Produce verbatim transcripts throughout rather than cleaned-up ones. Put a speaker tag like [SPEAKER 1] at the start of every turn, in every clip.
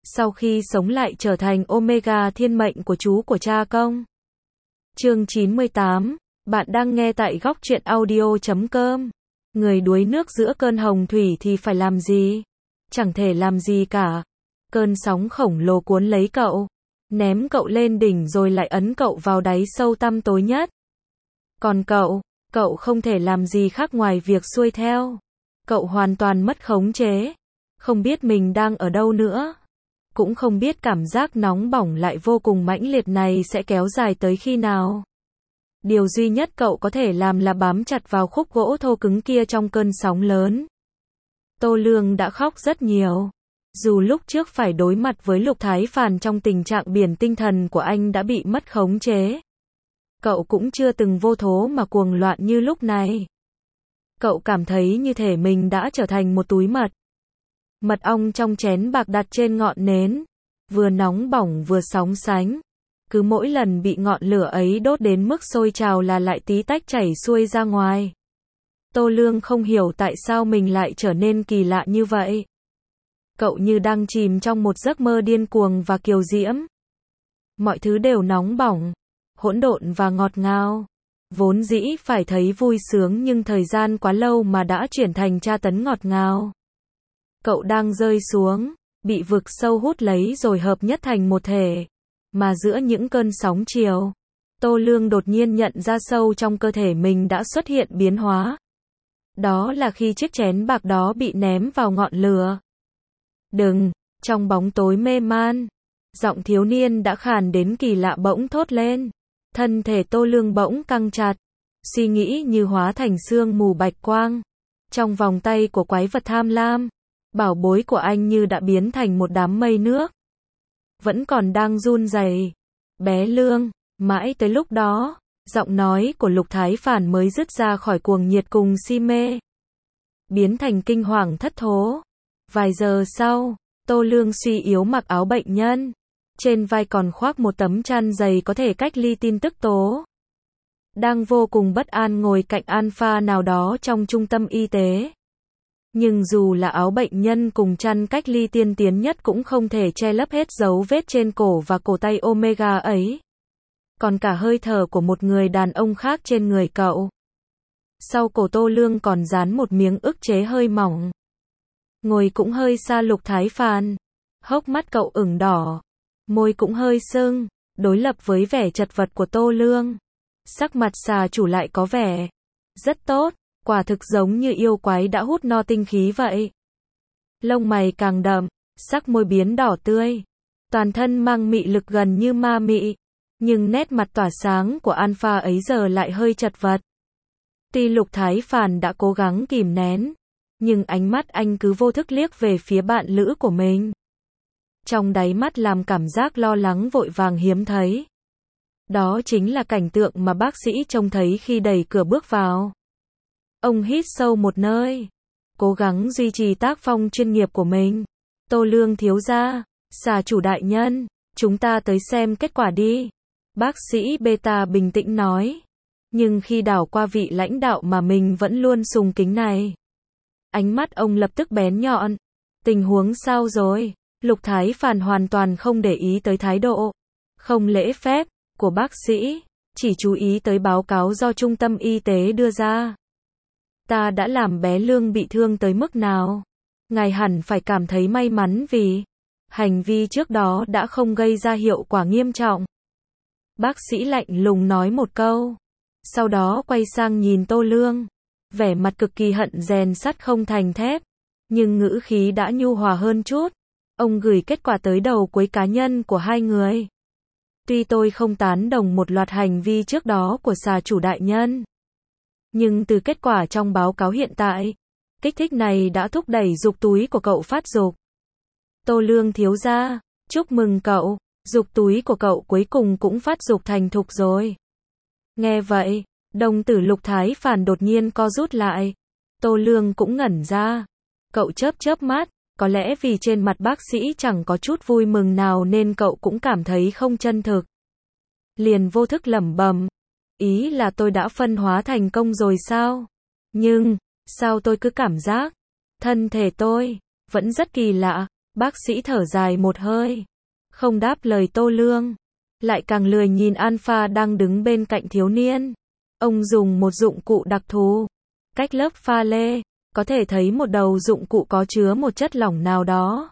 [SPEAKER 1] sau khi sống lại trở thành Omega thiên mệnh của chú của cha công. Chương chín mươi tám, bạn đang nghe tại góc truyện audio chấm com. Người đuối nước giữa cơn hồng thủy thì phải làm gì? Chẳng thể làm gì cả. Cơn sóng khổng lồ cuốn lấy cậu, ném cậu lên đỉnh rồi lại ấn cậu vào đáy sâu tăm tối nhất. Còn cậu, cậu không thể làm gì khác ngoài việc xuôi theo. Cậu hoàn toàn mất khống chế, không biết mình đang ở đâu nữa. Cũng không biết cảm giác nóng bỏng lại vô cùng mãnh liệt này sẽ kéo dài tới khi nào. Điều duy nhất cậu có thể làm là bám chặt vào khúc gỗ thô cứng kia trong cơn sóng lớn. Tô Lương đã khóc rất nhiều. Dù lúc trước phải đối mặt với Lục Thái Phàn trong tình trạng biển tinh thần của anh đã bị mất khống chế, cậu cũng chưa từng vô thố mà cuồng loạn như lúc này. Cậu cảm thấy như thể mình đã trở thành một túi mật. Mật ong trong chén bạc đặt trên ngọn nến, vừa nóng bỏng vừa sóng sánh. Cứ mỗi lần bị ngọn lửa ấy đốt đến mức sôi trào là lại tí tách chảy xuôi ra ngoài. Tô Lương không hiểu tại sao mình lại trở nên kỳ lạ như vậy. Cậu như đang chìm trong một giấc mơ điên cuồng và kiều diễm. Mọi thứ đều nóng bỏng, hỗn độn và ngọt ngào. Vốn dĩ phải thấy vui sướng nhưng thời gian quá lâu mà đã chuyển thành tra tấn ngọt ngào. Cậu đang rơi xuống, bị vực sâu hút lấy rồi hợp nhất thành một thể. Mà giữa những cơn sóng chiều, Tô Lương đột nhiên nhận ra sâu trong cơ thể mình đã xuất hiện biến hóa. Đó là khi chiếc chén bạc đó bị ném vào ngọn lửa. Đừng, trong bóng tối mê man, giọng thiếu niên đã khàn đến kỳ lạ bỗng thốt lên. Thân thể Tô Lương bỗng căng chặt, suy nghĩ như hóa thành sương mù bạch quang. Trong vòng tay của quái vật tham lam, bảo bối của anh như đã biến thành một đám mây nước. Vẫn còn đang run rẩy. Bé Lương, mãi tới lúc đó, giọng nói của Lục Thái Phàn mới dứt ra khỏi cuồng nhiệt cùng si mê, biến thành kinh hoàng thất thố. Vài giờ sau, Tô Lương suy yếu mặc áo bệnh nhân, trên vai còn khoác một tấm chăn dày có thể cách ly tin tức tố. Đang vô cùng bất an ngồi cạnh Alpha nào đó trong trung tâm y tế. Nhưng dù là áo bệnh nhân cùng chăn cách ly tiên tiến nhất cũng không thể che lấp hết dấu vết trên cổ và cổ tay Omega ấy. Còn cả hơi thở của một người đàn ông khác trên người cậu. Sau cổ Tô Lương còn dán một miếng ức chế hơi mỏng. Ngồi cũng hơi xa Lục Thái Phàn. Hốc mắt cậu ửng đỏ, môi cũng hơi sưng, đối lập với vẻ chật vật của Tô Lương. Sắc mặt xà chủ lại có vẻ rất tốt, quả thực giống như yêu quái đã hút no tinh khí vậy. Lông mày càng đậm, sắc môi biến đỏ tươi, toàn thân mang mị lực gần như ma mị, nhưng nét mặt tỏa sáng của Alpha ấy giờ lại hơi chật vật. Tuy Lục Thái Phàn đã cố gắng kìm nén, nhưng ánh mắt anh cứ vô thức liếc về phía bạn lữ của mình. Trong đáy mắt làm cảm giác lo lắng vội vàng hiếm thấy. Đó chính là cảnh tượng mà bác sĩ trông thấy khi đẩy cửa bước vào. Ông hít sâu một hơi, cố gắng duy trì tác phong chuyên nghiệp của mình. Tô Lương thiếu gia, xà chủ đại nhân, chúng ta tới xem kết quả đi. Bác sĩ Beta bình tĩnh nói. Nhưng khi đảo qua vị lãnh đạo mà mình vẫn luôn sùng kính này, ánh mắt ông lập tức bén nhọn. Tình huống sao rồi? Lục Thái Phàn hoàn toàn không để ý tới thái độ không lễ phép của bác sĩ, chỉ chú ý tới báo cáo do trung tâm y tế đưa ra. Ta đã làm bé Lương bị thương tới mức nào? Ngài hẳn phải cảm thấy may mắn vì hành vi trước đó đã không gây ra hiệu quả nghiêm trọng. Bác sĩ lạnh lùng nói một câu, sau đó quay sang nhìn Tô Lương, vẻ mặt cực kỳ hận rèn sắt không thành thép, nhưng ngữ khí đã nhu hòa hơn chút. Ông gửi kết quả tới đầu cuối cá nhân của hai người. Tuy tôi không tán đồng một loạt hành vi trước đó của xà chủ đại nhân, nhưng từ kết quả trong báo cáo hiện tại, kích thích này đã thúc đẩy dục túi của cậu phát dục. Tô Lương thiếu gia, chúc mừng cậu, dục túi của cậu cuối cùng cũng phát dục thành thục rồi. Nghe vậy, đồng tử Lục Thái Phàn đột nhiên co rút lại. Tô Lương cũng ngẩn ra. Cậu chớp chớp mắt, có lẽ vì trên mặt bác sĩ chẳng có chút vui mừng nào nên cậu cũng cảm thấy không chân thực. Liền vô thức lẩm bẩm, ý là tôi đã phân hóa thành công rồi sao? Nhưng, sao tôi cứ cảm giác thân thể tôi vẫn rất kỳ lạ. Bác sĩ thở dài một hơi, không đáp lời Tô Lương, lại càng lười nhìn Alpha đang đứng bên cạnh thiếu niên. Ông dùng một dụng cụ đặc thù, cách lớp pha lê, có thể thấy một đầu dụng cụ có chứa một chất lỏng nào đó.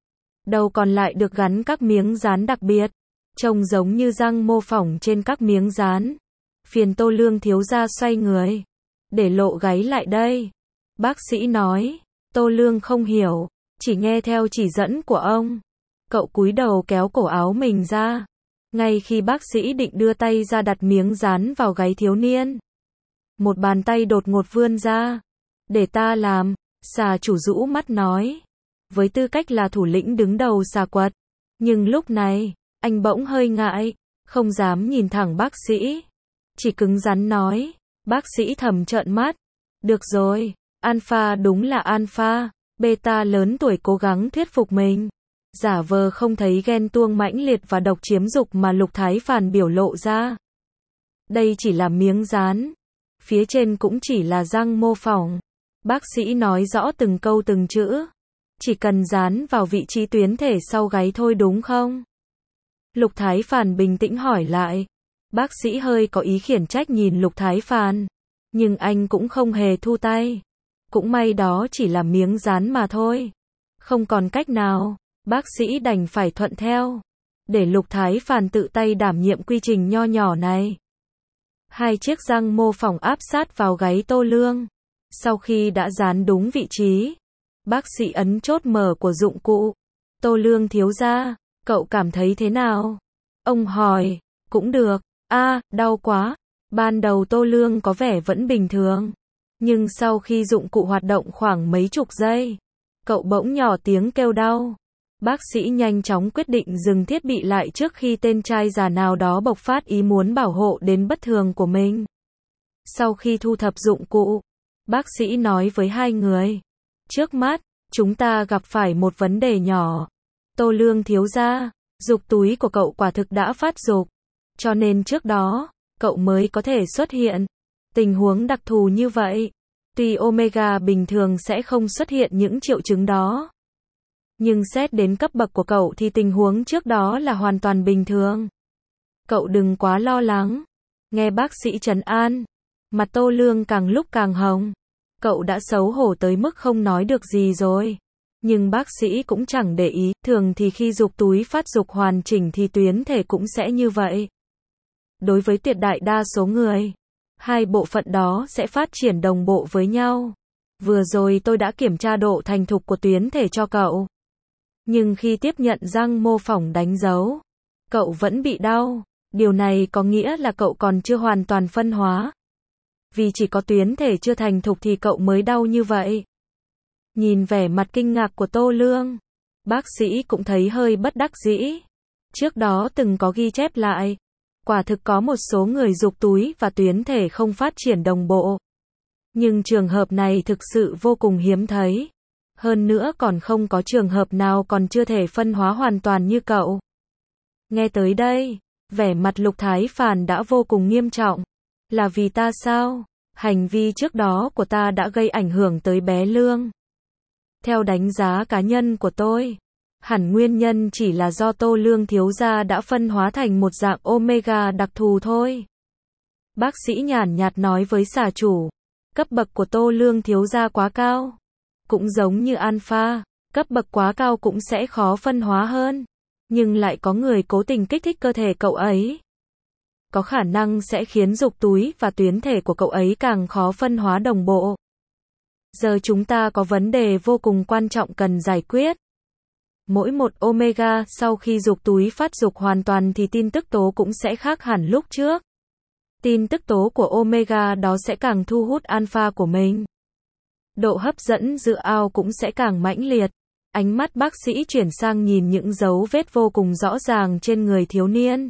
[SPEAKER 1] Đầu còn lại được gắn các miếng dán đặc biệt, trông giống như răng mô phỏng trên các miếng dán. Phiền Tô Lương thiếu gia xoay người, để lộ gáy lại đây. Bác sĩ nói. Tô Lương không hiểu, chỉ nghe theo chỉ dẫn của ông. Cậu cúi đầu kéo cổ áo mình ra. Ngay khi bác sĩ định đưa tay ra đặt miếng dán vào gáy thiếu niên, một bàn tay đột ngột vươn ra. Để ta làm, xà chủ rũ mắt nói. Với tư cách là thủ lĩnh đứng đầu xà quật. Nhưng lúc này, anh bỗng hơi ngại, không dám nhìn thẳng bác sĩ. Chỉ cứng rắn nói. Bác sĩ thầm trợn mắt. Được rồi, Alpha đúng là Alpha. Beta lớn tuổi cố gắng thuyết phục mình. Giả vờ không thấy ghen tuông mãnh liệt và độc chiếm dục mà Lục Thái Phàn biểu lộ ra. Đây chỉ là miếng dán. Phía trên cũng chỉ là răng mô phỏng. Bác sĩ nói rõ từng câu từng chữ. Chỉ cần dán vào vị trí tuyến thể sau gáy thôi đúng không? Lục Thái Phàn bình tĩnh hỏi lại. Bác sĩ hơi có ý khiển trách nhìn Lục Thái Phàn. Nhưng anh cũng không hề thu tay. Cũng may đó chỉ là miếng dán mà thôi. Không còn cách nào, bác sĩ đành phải thuận theo. Để Lục Thái Phàn tự tay đảm nhiệm quy trình nho nhỏ này. Hai chiếc răng mô phỏng áp sát vào gáy Tô Lương. Sau khi đã dán đúng vị trí, bác sĩ ấn chốt mở của dụng cụ. Tô Lương thiếu gia, cậu cảm thấy thế nào? Ông hỏi. Cũng được. A, đau quá. Ban đầu Tô Lương có vẻ vẫn bình thường. Nhưng sau khi dụng cụ hoạt động khoảng mấy chục giây, cậu bỗng nhỏ tiếng kêu đau. Bác sĩ nhanh chóng quyết định dừng thiết bị lại trước khi tên trai già nào đó bộc phát ý muốn bảo hộ đến bất thường của mình. Sau khi thu thập dụng cụ, bác sĩ nói với hai người. Trước mắt, chúng ta gặp phải một vấn đề nhỏ. Tô Lương thiếu gia, dục túi của cậu quả thực đã phát dục. Cho nên trước đó, cậu mới có thể xuất hiện. Tình huống đặc thù như vậy. Tuy Omega bình thường sẽ không xuất hiện những triệu chứng đó. Nhưng xét đến cấp bậc của cậu thì tình huống trước đó là hoàn toàn bình thường. Cậu đừng quá lo lắng. Nghe bác sĩ trấn an. Mặt Tô Lương càng lúc càng hồng. Cậu đã xấu hổ tới mức không nói được gì rồi. Nhưng bác sĩ cũng chẳng để ý. Thường thì khi dục túi phát dục hoàn chỉnh thì tuyến thể cũng sẽ như vậy. Đối với tuyệt đại đa số người, hai bộ phận đó sẽ phát triển đồng bộ với nhau. Vừa rồi tôi đã kiểm tra độ thành thục của tuyến thể cho cậu. Nhưng khi tiếp nhận răng mô phỏng đánh dấu, cậu vẫn bị đau. Điều này có nghĩa là cậu còn chưa hoàn toàn phân hóa. Vì chỉ có tuyến thể chưa thành thục thì cậu mới đau như vậy. Nhìn vẻ mặt kinh ngạc của Tô Lương, bác sĩ cũng thấy hơi bất đắc dĩ. Trước đó từng có ghi chép lại. Quả thực có một số người dục túi và tuyến thể không phát triển đồng bộ. Nhưng trường hợp này thực sự vô cùng hiếm thấy. Hơn nữa còn không có trường hợp nào còn chưa thể phân hóa hoàn toàn như cậu. Nghe tới đây, vẻ mặt Lục Thái Phàn đã vô cùng nghiêm trọng. Là vì ta sao? Hành vi trước đó của ta đã gây ảnh hưởng tới bé Lương. Theo đánh giá cá nhân của tôi, hẳn nguyên nhân chỉ là do Tô Lương thiếu gia đã phân hóa thành một dạng Omega đặc thù thôi. Bác sĩ nhàn nhạt nói với xà chủ. Cấp bậc của Tô Lương thiếu gia quá cao. Cũng giống như Alpha, cấp bậc quá cao cũng sẽ khó phân hóa hơn. Nhưng lại có người cố tình kích thích cơ thể cậu ấy. Có khả năng sẽ khiến dục túi và tuyến thể của cậu ấy càng khó phân hóa đồng bộ. Giờ chúng ta có vấn đề vô cùng quan trọng cần giải quyết. Mỗi một Omega sau khi dục túi phát dục hoàn toàn thì tin tức tố cũng sẽ khác hẳn lúc trước. Tin tức tố của Omega đó sẽ càng thu hút Alpha của mình. Độ hấp dẫn giữa ao cũng sẽ càng mãnh liệt. Ánh mắt bác sĩ chuyển sang nhìn những dấu vết vô cùng rõ ràng trên người thiếu niên.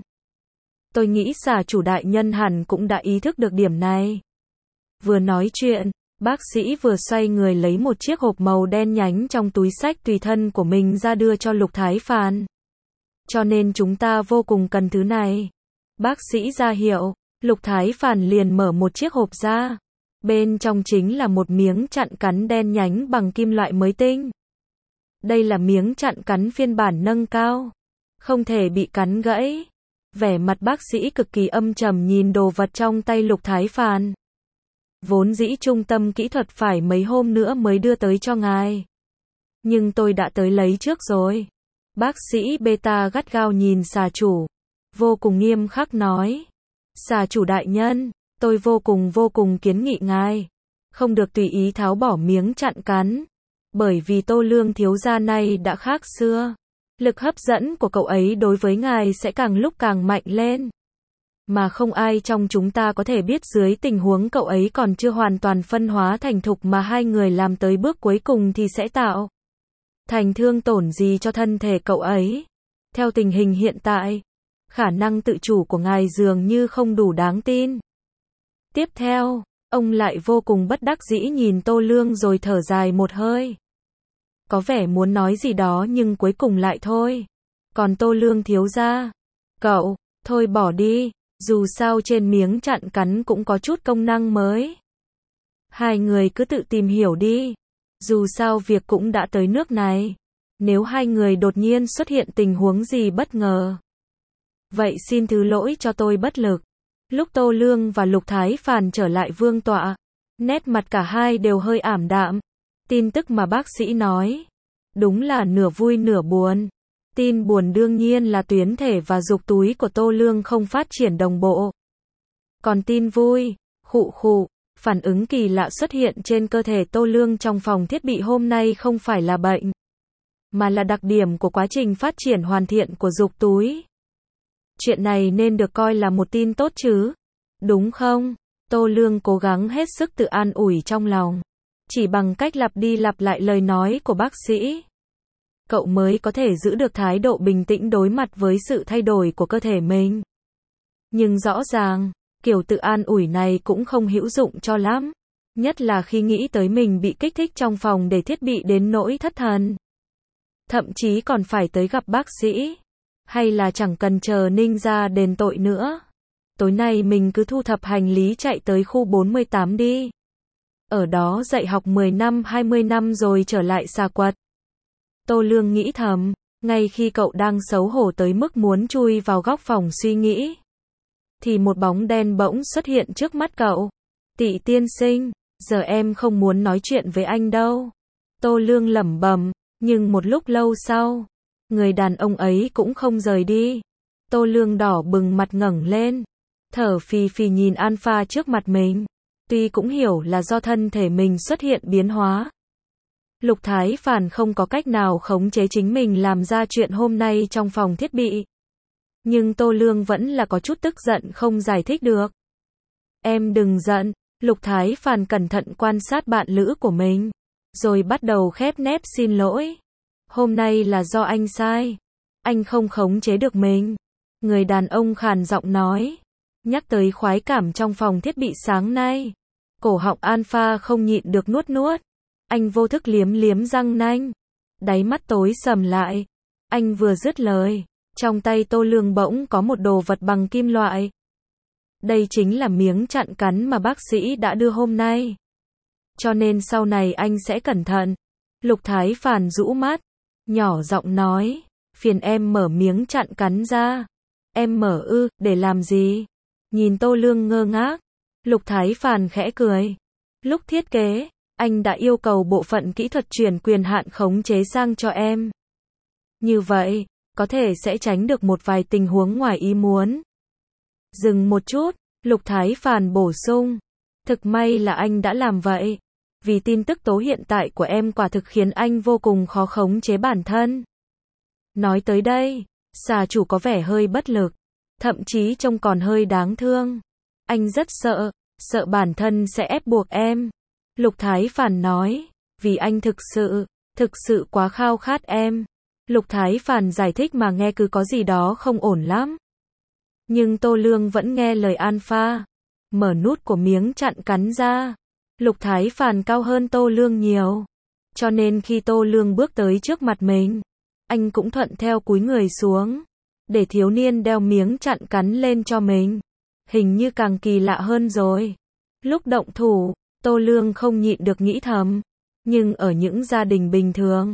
[SPEAKER 1] Tôi nghĩ xà chủ đại nhân hẳn cũng đã ý thức được điểm này. Vừa nói chuyện, bác sĩ vừa xoay người lấy một chiếc hộp màu đen nhánh trong túi xách tùy thân của mình ra đưa cho Lục Thái Phàn. Cho nên chúng ta vô cùng cần thứ này. Bác sĩ ra hiệu, Lục Thái Phàn liền mở một chiếc hộp ra. Bên trong chính là một miếng chặn cắn đen nhánh bằng kim loại mới tinh. Đây là miếng chặn cắn phiên bản nâng cao. Không thể bị cắn gãy. Vẻ mặt bác sĩ cực kỳ âm trầm nhìn đồ vật trong tay Lục Thái Phàn. Vốn dĩ trung tâm kỹ thuật phải mấy hôm nữa mới đưa tới cho ngài. Nhưng tôi đã tới lấy trước rồi. Bác sĩ Beta gắt gao nhìn xà chủ. Vô cùng nghiêm khắc nói. Xà chủ đại nhân, tôi vô cùng vô cùng kiến nghị ngài. Không được tùy ý tháo bỏ miếng chặn cắn. Bởi vì Tô Lương thiếu gia này đã khác xưa. Lực hấp dẫn của cậu ấy đối với ngài sẽ càng lúc càng mạnh lên. Mà không ai trong chúng ta có thể biết dưới tình huống cậu ấy còn chưa hoàn toàn phân hóa thành thục mà hai người làm tới bước cuối cùng thì sẽ tạo thành thương tổn gì cho thân thể cậu ấy. Theo tình hình hiện tại, khả năng tự chủ của ngài dường như không đủ đáng tin. Tiếp theo, ông lại vô cùng bất đắc dĩ nhìn Tô Lương rồi thở dài một hơi. Có vẻ muốn nói gì đó nhưng cuối cùng lại thôi. Còn Tô Lương thiếu gia, cậu, thôi bỏ đi, dù sao trên miếng chặn cắn cũng có chút công năng mới. Hai người cứ tự tìm hiểu đi. Dù sao việc cũng đã tới nước này. Nếu hai người đột nhiên xuất hiện tình huống gì bất ngờ, vậy xin thứ lỗi cho tôi bất lực. Lúc Tô Lương và Lục Thái Phàn trở lại vương tọa, nét mặt cả hai đều hơi ảm đạm. Tin tức mà bác sĩ nói, đúng là nửa vui nửa buồn. Tin buồn đương nhiên là tuyến thể và dục túi của Tô Lương không phát triển đồng bộ. Còn tin vui, khụ khụ, phản ứng kỳ lạ xuất hiện trên cơ thể Tô Lương trong phòng thiết bị hôm nay không phải là bệnh, mà là đặc điểm của quá trình phát triển hoàn thiện của dục túi. Chuyện này nên được coi là một tin tốt chứ, đúng không? Tô Lương cố gắng hết sức tự an ủi trong lòng. Chỉ bằng cách lặp đi lặp lại lời nói của bác sĩ, cậu mới có thể giữ được thái độ bình tĩnh đối mặt với sự thay đổi của cơ thể mình. Nhưng rõ ràng, kiểu tự an ủi này cũng không hữu dụng cho lắm. Nhất là khi nghĩ tới mình bị kích thích trong phòng để thiết bị đến nỗi thất thần. Thậm chí còn phải tới gặp bác sĩ. Hay là chẳng cần chờ ninja đền tội nữa. Tối nay mình cứ thu thập hành lý chạy tới khu bốn mươi tám đi. Ở đó dạy học mười năm hai mươi năm rồi trở lại xà quật. Tô Lương nghĩ thầm, ngay khi cậu đang xấu hổ tới mức muốn chui vào góc phòng suy nghĩ, thì một bóng đen bỗng xuất hiện trước mắt cậu. Tị tiên sinh, giờ em không muốn nói chuyện với anh đâu. Tô Lương lẩm bẩm, nhưng một lúc lâu sau, người đàn ông ấy cũng không rời đi. Tô Lương đỏ bừng mặt ngẩng lên, thở phì phì nhìn Alpha trước mặt mình. Tuy cũng hiểu là do thân thể mình xuất hiện biến hóa. Lục Thái Phàn không có cách nào khống chế chính mình làm ra chuyện hôm nay trong phòng thiết bị. Nhưng Tô Lương vẫn là có chút tức giận không giải thích được. Em đừng giận, Lục Thái Phàn cẩn thận quan sát bạn lữ của mình, rồi bắt đầu khép nép xin lỗi. Hôm nay là do anh sai. Anh không khống chế được mình. Người đàn ông khàn giọng nói. Nhắc tới khoái cảm trong phòng thiết bị sáng nay, cổ họng Alpha không nhịn được nuốt nuốt. Anh vô thức liếm liếm răng nanh. Đáy mắt tối sầm lại. Anh vừa dứt lời, trong tay Tô Lương bỗng có một đồ vật bằng kim loại. Đây chính là miếng chặn cắn mà bác sĩ đã đưa hôm nay. Cho nên sau này anh sẽ cẩn thận. Lục Thái Phàn rũ mắt, nhỏ giọng nói, phiền em mở miếng chặn cắn ra. Em mở ư, để làm gì? Nhìn Tô Lương ngơ ngác, Lục Thái Phàn khẽ cười. Lúc thiết kế, anh đã yêu cầu bộ phận kỹ thuật chuyển quyền hạn khống chế sang cho em. Như vậy, có thể sẽ tránh được một vài tình huống ngoài ý muốn. Dừng một chút, Lục Thái Phàn bổ sung. Thực may là anh đã làm vậy. Vì tin tức tố hiện tại của em quả thực khiến anh vô cùng khó khống chế bản thân. Nói tới đây, xà chủ có vẻ hơi bất lực. Thậm chí trông còn hơi đáng thương. Anh rất sợ, sợ bản thân sẽ ép buộc em. Lục Thái Phàn nói, vì anh thực sự, thực sự quá khao khát em. Lục Thái Phàn giải thích mà nghe cứ có gì đó không ổn lắm. Nhưng Tô Lương vẫn nghe lời Alpha. Mở nút của miếng chặn cắn ra. Lục Thái Phàn cao hơn Tô Lương nhiều. Cho nên khi Tô Lương bước tới trước mặt mình, anh cũng thuận theo cúi người xuống. Để thiếu niên đeo miếng chặn cắn lên cho mình. Hình như càng kỳ lạ hơn rồi. Lúc động thủ, Tô Lương không nhịn được nghĩ thầm. Nhưng ở những gia đình bình thường,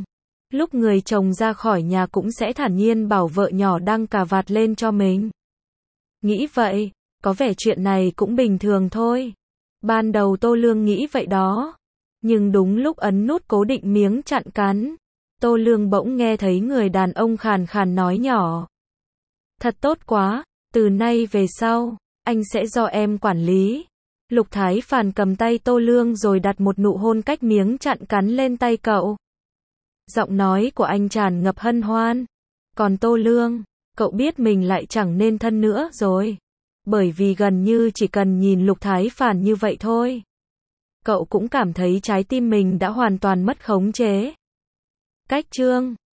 [SPEAKER 1] Lúc người chồng ra khỏi nhà cũng sẽ thản nhiên bảo vợ nhỏ đăng cà vạt lên cho mình. Nghĩ vậy, có vẻ chuyện này cũng bình thường thôi. Ban đầu Tô Lương nghĩ vậy đó. Nhưng đúng lúc ấn nút cố định miếng chặn cắn, Tô Lương bỗng nghe thấy người đàn ông khàn khàn nói nhỏ. Thật tốt quá, từ nay về sau, anh sẽ do em quản lý. Lục Thái Phàn cầm tay Tô Lương rồi đặt một nụ hôn cách miếng chặn cắn lên tay cậu. Giọng nói của anh tràn ngập hân hoan. Còn Tô Lương, cậu biết mình lại chẳng nên thân nữa rồi. Bởi vì gần như chỉ cần nhìn Lục Thái Phàn như vậy thôi, cậu cũng cảm thấy trái tim mình đã hoàn toàn mất khống chế. Cách chương